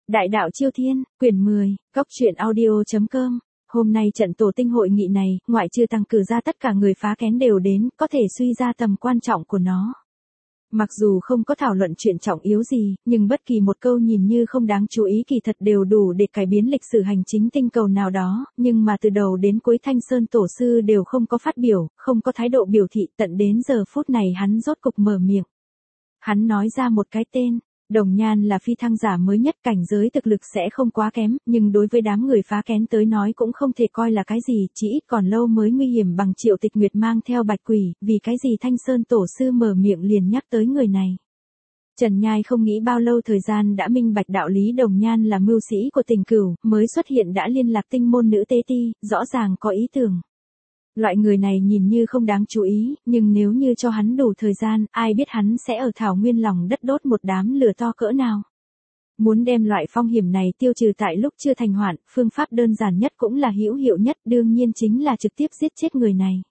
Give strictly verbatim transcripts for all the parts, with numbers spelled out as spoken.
Đại đạo Chiêu Thiên, quyển mười, góc truyện audio.com. Hôm nay trận tổ tinh hội nghị này, ngoại trừ tăng cử ra tất cả người phá kén đều đến, có thể suy ra tầm quan trọng của nó. Mặc dù không có thảo luận chuyện trọng yếu gì, nhưng bất kỳ một câu nhìn như không đáng chú ý kỳ thật đều đủ để cải biến lịch sử hành chính tinh cầu nào đó, nhưng mà từ đầu đến cuối Thanh Sơn Tổ sư đều không có phát biểu, không có thái độ biểu thị, tận đến giờ phút này hắn rốt cục mở miệng. Hắn nói ra một cái tên. Đồng Nhan là phi thăng giả mới nhất, cảnh giới thực lực sẽ không quá kém, nhưng đối với đám người phá kén tới nói cũng không thể coi là cái gì, chỉ ít còn lâu mới nguy hiểm bằng Triệu Tịch Nguyệt mang theo bạch quỷ, vì cái gì Thanh Sơn Tổ sư mở miệng liền nhắc tới người này. Trần Nhai không nghĩ bao lâu thời gian đã minh bạch đạo lý Đồng Nhan là mưu sĩ của Tình Cửu, mới xuất hiện đã liên lạc tinh môn nữ tế ti, rõ ràng có ý tưởng. Loại người này nhìn như không đáng chú ý, nhưng nếu như cho hắn đủ thời gian, ai biết hắn sẽ ở thảo nguyên lòng đất đốt một đám lửa to cỡ nào. Muốn đem loại phong hiểm này tiêu trừ tại lúc chưa thành hoạn, phương pháp đơn giản nhất cũng là hữu hiệu nhất, đương nhiên chính là trực tiếp giết chết người này.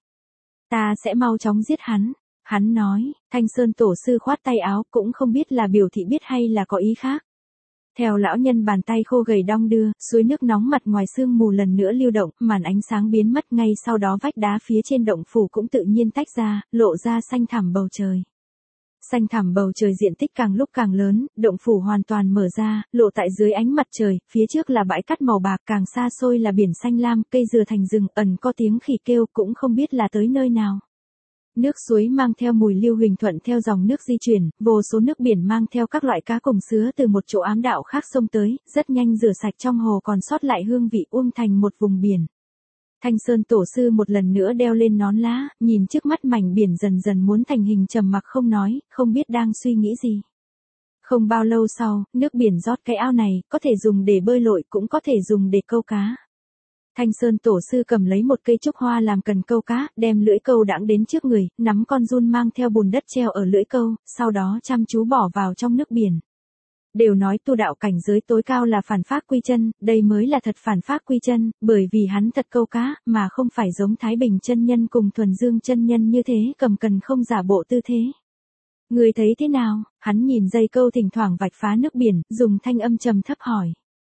Ta sẽ mau chóng giết hắn, hắn nói. Thanh Sơn Tổ sư khoát tay áo, cũng không biết là biểu thị biết hay là có ý khác. Theo lão nhân bàn tay khô gầy đong đưa, suối nước nóng mặt ngoài sương mù lần nữa lưu động, màn ánh sáng biến mất, ngay sau đó vách đá phía trên động phủ cũng tự nhiên tách ra, lộ ra xanh thẳm bầu trời. Xanh thẳm bầu trời diện tích càng lúc càng lớn, động phủ hoàn toàn mở ra, lộ tại dưới ánh mặt trời, phía trước là bãi cát màu bạc, càng xa xôi là biển xanh lam, cây dừa thành rừng, ẩn có tiếng khỉ kêu, cũng không biết là tới nơi nào. Nước suối mang theo mùi lưu huỳnh thuận theo dòng nước di chuyển, vô số nước biển mang theo các loại cá cùng sứa từ một chỗ ám đạo khác xông tới, rất nhanh rửa sạch trong hồ còn sót lại hương vị uông thành một vùng biển. Thanh Sơn Tổ sư một lần nữa đeo lên nón lá, nhìn trước mắt mảnh biển dần dần muốn thành hình trầm mặc không nói, không biết đang suy nghĩ gì. Không bao lâu sau, nước biển rót cái ao này, có thể dùng để bơi lội cũng có thể dùng để câu cá. Thanh Sơn Tổ sư cầm lấy một cây trúc hoa làm cần câu cá, đem lưỡi câu đãng đến trước người, nắm con giun mang theo bùn đất treo ở lưỡi câu, sau đó chăm chú bỏ vào trong nước biển. Đều nói tu đạo cảnh giới tối cao là phản pháp quy chân, đây mới là thật phản pháp quy chân, bởi vì hắn thật câu cá, mà không phải giống Thái Bình chân nhân cùng Thuần Dương chân nhân như thế, cầm cần không giả bộ tư thế. Người thấy thế nào? Hắn nhìn dây câu thỉnh thoảng vạch phá nước biển, dùng thanh âm trầm thấp hỏi.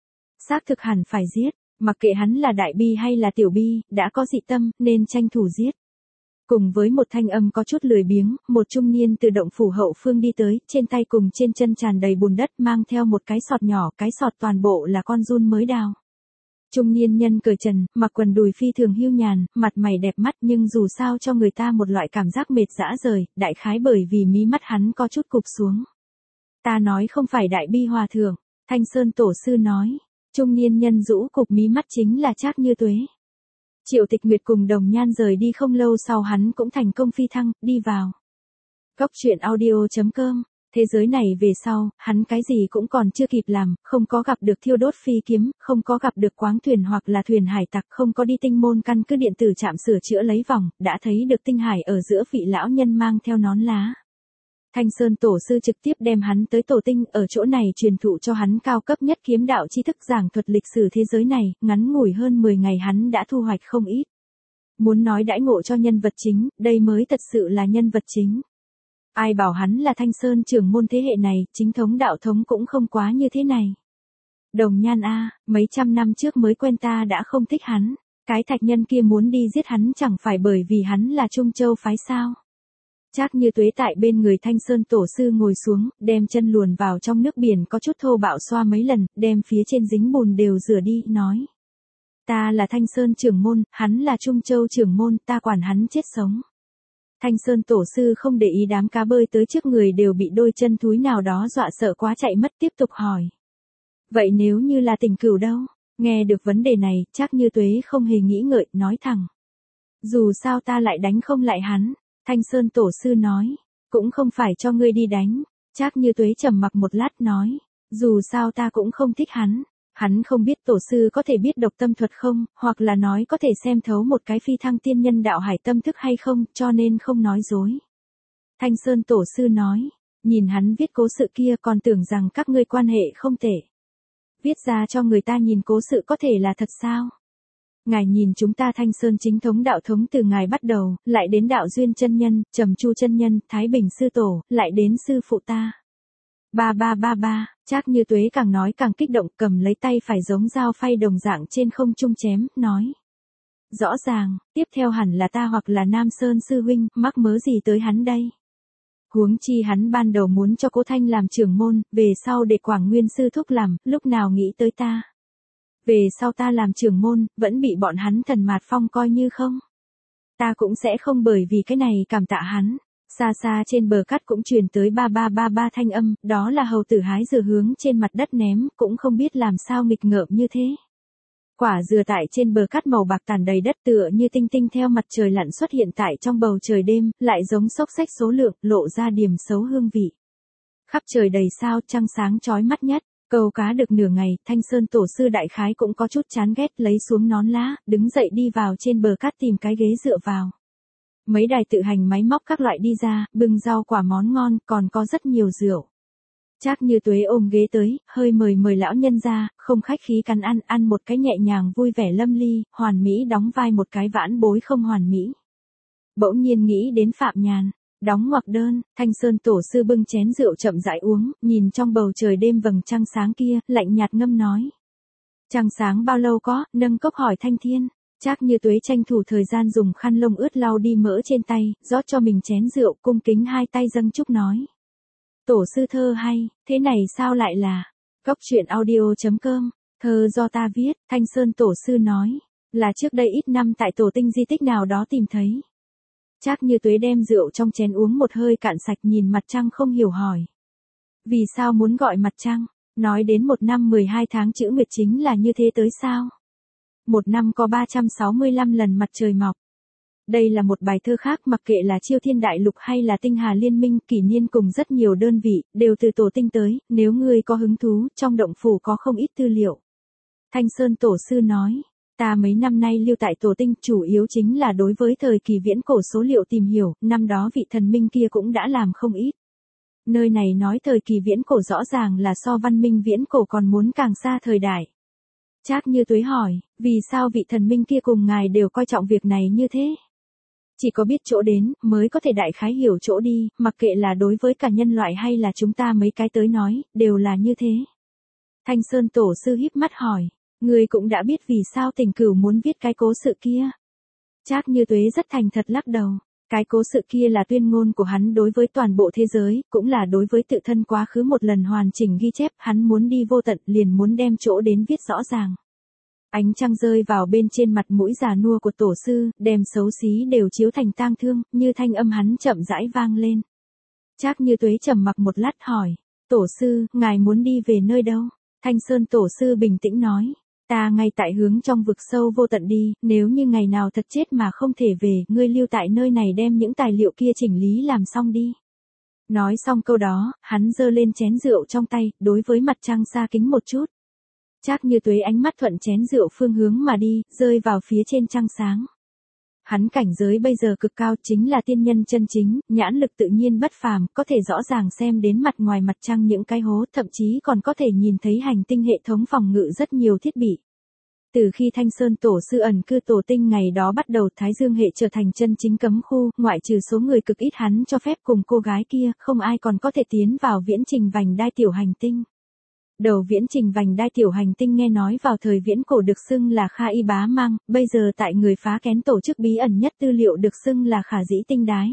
Xác thực hẳn phải giết. Mặc kệ hắn là đại bi hay là tiểu bi, đã có dị tâm, nên tranh thủ giết. Cùng với một thanh âm có chút lười biếng, một trung niên từ động phủ hậu phương đi tới, trên tay cùng trên chân tràn đầy bùn đất, mang theo một cái sọt nhỏ, cái sọt toàn bộ là con giun mới đào. Trung niên nhân cởi trần, mặc quần đùi phi thường hiu nhàn, mặt mày đẹp mắt nhưng dù sao cho người ta một loại cảm giác mệt dã rời, đại khái bởi vì mí mắt hắn có chút cụp xuống. Ta nói không phải đại bi hòa thượng, Thanh Sơn Tổ sư nói. Trung niên nhân rũ cục mí mắt chính là Trác Như Tuế. Triệu Tịch Nguyệt cùng Đồng Nhan rời đi không lâu sau hắn cũng thành công phi thăng, đi vào. Góc truyện audio.com. Thế giới này về sau, hắn cái gì cũng còn chưa kịp làm, không có gặp được thiêu đốt phi kiếm, không có gặp được quáng thuyền hoặc là thuyền hải tặc, không có đi tinh môn căn cứ điện tử trạm sửa chữa lấy vòng, đã thấy được tinh hải ở giữa vị lão nhân mang theo nón lá. Thanh Sơn Tổ sư trực tiếp đem hắn tới tổ tinh, ở chỗ này truyền thụ cho hắn cao cấp nhất kiếm đạo tri thức, giảng thuật lịch sử thế giới này, ngắn ngủi hơn mười ngày hắn đã thu hoạch không ít. Muốn nói đãi ngộ cho nhân vật chính, đây mới thật sự là nhân vật chính. Ai bảo hắn là Thanh Sơn trưởng môn thế hệ này, chính thống đạo thống cũng không quá như thế này. Đồng Nhan a, mấy trăm năm trước mới quen ta đã không thích hắn, cái thạch nhân kia muốn đi giết hắn chẳng phải bởi vì hắn là Trung Châu phái sao? Trác Như Tuế tại bên người Thanh Sơn Tổ sư ngồi xuống, đem chân luồn vào trong nước biển có chút thô bạo xoa mấy lần, đem phía trên dính bùn đều rửa đi, nói. Ta là Thanh Sơn trưởng môn, hắn là Trung Châu trưởng môn, ta quản hắn chết sống. Thanh Sơn Tổ sư không để ý đám cá bơi tới trước người đều bị đôi chân thúi nào đó dọa sợ quá chạy mất, tiếp tục hỏi. Vậy nếu như là Tình Cửu đâu? Nghe được vấn đề này, Trác Như Tuế không hề nghĩ ngợi, nói thẳng. Dù sao ta lại đánh không lại hắn. Thanh Sơn Tổ sư nói, cũng không phải cho ngươi đi đánh. Trác Như Tuế trầm mặc một lát nói, dù sao ta cũng không thích hắn. Hắn không biết tổ sư có thể biết độc tâm thuật không, hoặc là nói có thể xem thấu một cái phi thăng tiên nhân đạo hải tâm thức hay không, cho nên không nói dối. Thanh Sơn Tổ sư nói, nhìn hắn viết cố sự kia còn tưởng rằng các ngươi quan hệ không tệ. Viết ra cho người ta nhìn cố sự có thể là thật sao? Ngài nhìn chúng ta Thanh Sơn chính thống đạo thống từ ngài bắt đầu, lại đến đạo duyên chân nhân, Trầm Chu chân nhân, Thái Bình sư tổ, lại đến sư phụ ta. Ba ba ba ba, Trác Như Tuế càng nói càng kích động, cầm lấy tay phải giống dao phay đồng dạng trên không trung chém, nói. Rõ ràng, tiếp theo hẳn là ta hoặc là Nam Sơn sư huynh, mắc mớ gì tới hắn đây. Huống chi hắn ban đầu muốn cho Cố Thanh làm trưởng môn, về sau để Quảng Nguyên sư thúc làm, lúc nào nghĩ tới ta. Về sau ta làm trưởng môn, vẫn bị bọn hắn Thần Mạt Phong coi như không. Ta cũng sẽ không bởi vì cái này cảm tạ hắn. Xa xa trên bờ cát cũng truyền tới ba ba ba ba thanh âm, đó là hầu tử hái dừa hướng trên mặt đất ném, cũng không biết làm sao nghịch ngợm như thế. Quả dừa tại trên bờ cát màu bạc tàn đầy đất tựa như tinh tinh theo mặt trời lặn xuất hiện tại trong bầu trời đêm, lại giống xốc xách số lượng, lộ ra điểm xấu hương vị. Khắp trời đầy sao, trăng sáng chói mắt nhất, câu cá được nửa ngày, Thanh Sơn tổ sư đại khái cũng có chút chán ghét, lấy xuống nón lá, đứng dậy đi vào trên bờ cát tìm cái ghế dựa vào. Mấy đài tự hành máy móc các loại đi ra, bưng rau quả món ngon, còn có rất nhiều rượu. Trác Như Tuế ôm ghế tới, hơi mời mời lão nhân ra, không khách khí cắn ăn, ăn một cái nhẹ nhàng vui vẻ lâm ly, hoàn mỹ đóng vai một cái vãn bối không hoàn mỹ. Bỗng nhiên nghĩ đến Phạm Nhàn, đóng ngoặc đơn, Thanh Sơn tổ sư bưng chén rượu chậm rãi uống, nhìn trong bầu trời đêm vầng trăng sáng kia, lạnh nhạt ngâm nói. Trăng sáng bao lâu có, nâng cốc hỏi Thanh Thiên. Trác Như Tuế tranh thủ thời gian dùng khăn lông ướt lau đi mỡ trên tay, rót cho mình chén rượu, cung kính hai tay dâng chúc nói. Tổ sư thơ hay, thế này sao lại là, góc truyện audio chấm com, thơ do ta viết, Thanh Sơn tổ sư nói, là trước đây ít năm tại tổ tinh di tích nào đó tìm thấy. Trác Như Tuế đem rượu trong chén uống một hơi cạn sạch, nhìn mặt trăng không hiểu hỏi. Vì sao muốn gọi mặt trăng, nói đến một năm mười hai tháng chữ nguyệt chính là như thế tới sao? Một năm có ba trăm sáu mươi lăm lần mặt trời mọc. Đây là một bài thơ khác, mặc kệ là Chiêu Thiên Đại Lục hay là Tinh Hà Liên Minh, kỷ niên cùng rất nhiều đơn vị, đều từ tổ tinh tới, nếu ngươi có hứng thú, trong động phủ có không ít tư liệu. Thanh Sơn tổ sư nói, ta mấy năm nay lưu tại tổ tinh chủ yếu chính là đối với thời kỳ viễn cổ số liệu tìm hiểu, năm đó vị thần minh kia cũng đã làm không ít. Nơi này nói thời kỳ viễn cổ rõ ràng là so văn minh viễn cổ còn muốn càng xa thời đại. Trác Như Tuế hỏi, vì sao vị thần minh kia cùng ngài đều coi trọng việc này như thế? Chỉ có biết chỗ đến, mới có thể đại khái hiểu chỗ đi, mặc kệ là đối với cả nhân loại hay là chúng ta mấy cái tới nói, đều là như thế. Thanh Sơn tổ sư híp mắt hỏi, ngươi cũng đã biết vì sao Tình Cửu muốn viết cái cố sự kia. Trác Như Tuế rất thành thật lắc đầu, cái cố sự kia là tuyên ngôn của hắn đối với toàn bộ thế giới, cũng là đối với tự thân quá khứ một lần hoàn chỉnh ghi chép, hắn muốn đi vô tận, liền muốn đem chỗ đến viết rõ ràng. Ánh trăng rơi vào bên trên mặt mũi già nua của tổ sư, đem xấu xí đều chiếu thành tang thương, như thanh âm hắn chậm rãi vang lên. Trác Như Tuế trầm mặc một lát hỏi, tổ sư, ngài muốn đi về nơi đâu? Thanh Sơn tổ sư bình tĩnh nói, ta ngay tại hướng trong vực sâu vô tận đi, nếu như ngày nào thật chết mà không thể về, ngươi lưu tại nơi này đem những tài liệu kia chỉnh lý làm xong đi. Nói xong câu đó, hắn giơ lên chén rượu trong tay, đối với mặt trăng xa kính một chút. Trác Như Tuế ánh mắt thuận chén rượu phương hướng mà đi, rơi vào phía trên trăng sáng. Hắn cảnh giới bây giờ cực cao, chính là tiên nhân chân chính, nhãn lực tự nhiên bất phàm, có thể rõ ràng xem đến mặt ngoài mặt trăng những cái hố, thậm chí còn có thể nhìn thấy hành tinh hệ thống phòng ngự rất nhiều thiết bị. Từ khi Thanh Sơn tổ sư ẩn cư tổ tinh ngày đó bắt đầu, Thái Dương hệ trở thành chân chính cấm khu, ngoại trừ số người cực ít hắn cho phép cùng cô gái kia, không ai còn có thể tiến vào viễn trình vành đai tiểu hành tinh. Đầu viễn trình vành đai tiểu hành tinh nghe nói vào thời viễn cổ được xưng là Kha Y Bá Mang, bây giờ tại người phá kén tổ chức bí ẩn nhất tư liệu được xưng là Khả Dĩ Tinh Đái.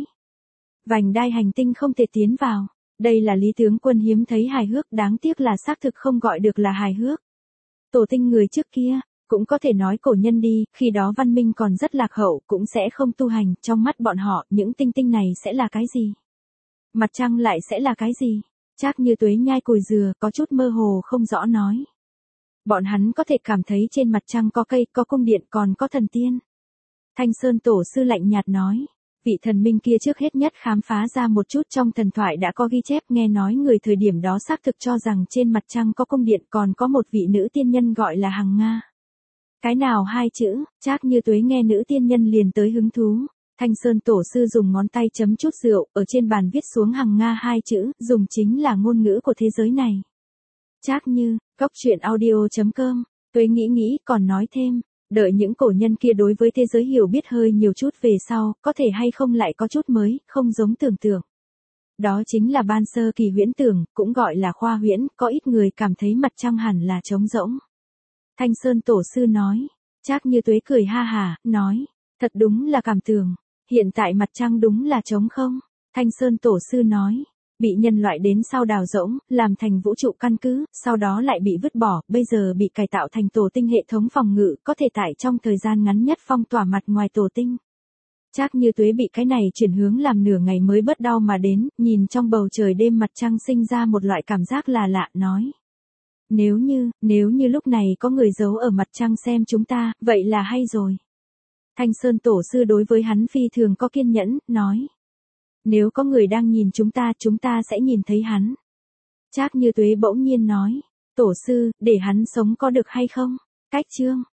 Vành đai hành tinh không thể tiến vào, đây là Lý Tướng Quân hiếm thấy hài hước, đáng tiếc là xác thực không gọi được là hài hước. Tổ tinh người trước kia, cũng có thể nói cổ nhân đi, khi đó văn minh còn rất lạc hậu, cũng sẽ không tu hành, trong mắt bọn họ, những tinh tinh này sẽ là cái gì? Mặt trăng lại sẽ là cái gì? Trác Như Tuế nhai cùi dừa, có chút mơ hồ không rõ nói. Bọn hắn có thể cảm thấy trên mặt trăng có cây, có cung điện, còn có thần tiên. Thanh Sơn tổ sư lạnh nhạt nói, vị thần minh kia trước hết nhất khám phá ra một chút trong thần thoại đã có ghi chép, nghe nói người thời điểm đó xác thực cho rằng trên mặt trăng có cung điện, còn có một vị nữ tiên nhân gọi là Hằng Nga. Cái nào hai chữ? Trác Như Tuế nghe nữ tiên nhân liền tới hứng thú. Thanh Sơn tổ sư dùng ngón tay chấm chút rượu, ở trên bàn viết xuống Hằng Nga hai chữ, dùng chính là ngôn ngữ của thế giới này. Trác Như, góc truyện audio chấm com, Tuế nghĩ nghĩ, còn nói thêm, đợi những cổ nhân kia đối với thế giới hiểu biết hơi nhiều chút về sau, có thể hay không lại có chút mới, không giống tưởng tượng. Đó chính là ban sơ kỳ huyễn tưởng, cũng gọi là khoa huyễn, có ít người cảm thấy mặt trăng hẳn là trống rỗng. Thanh Sơn tổ sư nói. Trác Như Tuế cười ha hả, nói. Thật đúng là cảm tưởng. Hiện tại mặt trăng đúng là trống không? Thanh Sơn tổ sư nói. Bị nhân loại đến sau đào rỗng, làm thành vũ trụ căn cứ, sau đó lại bị vứt bỏ, bây giờ bị cải tạo thành tổ tinh hệ thống phòng ngự, có thể tại trong thời gian ngắn nhất phong tỏa mặt ngoài tổ tinh. Trác Như Tuế bị cái này chuyển hướng làm nửa ngày mới bớt đau mà đến, nhìn trong bầu trời đêm mặt trăng sinh ra một loại cảm giác là lạ, nói. Nếu như, nếu như lúc này có người giấu ở mặt trăng xem chúng ta, vậy là hay rồi. Thanh Sơn tổ sư đối với hắn phi thường có kiên nhẫn, nói. Nếu có người đang nhìn chúng ta, chúng ta sẽ nhìn thấy hắn. Trác Như Tuế bỗng nhiên nói. Tổ sư, để hắn sống có được hay không? Cách chương.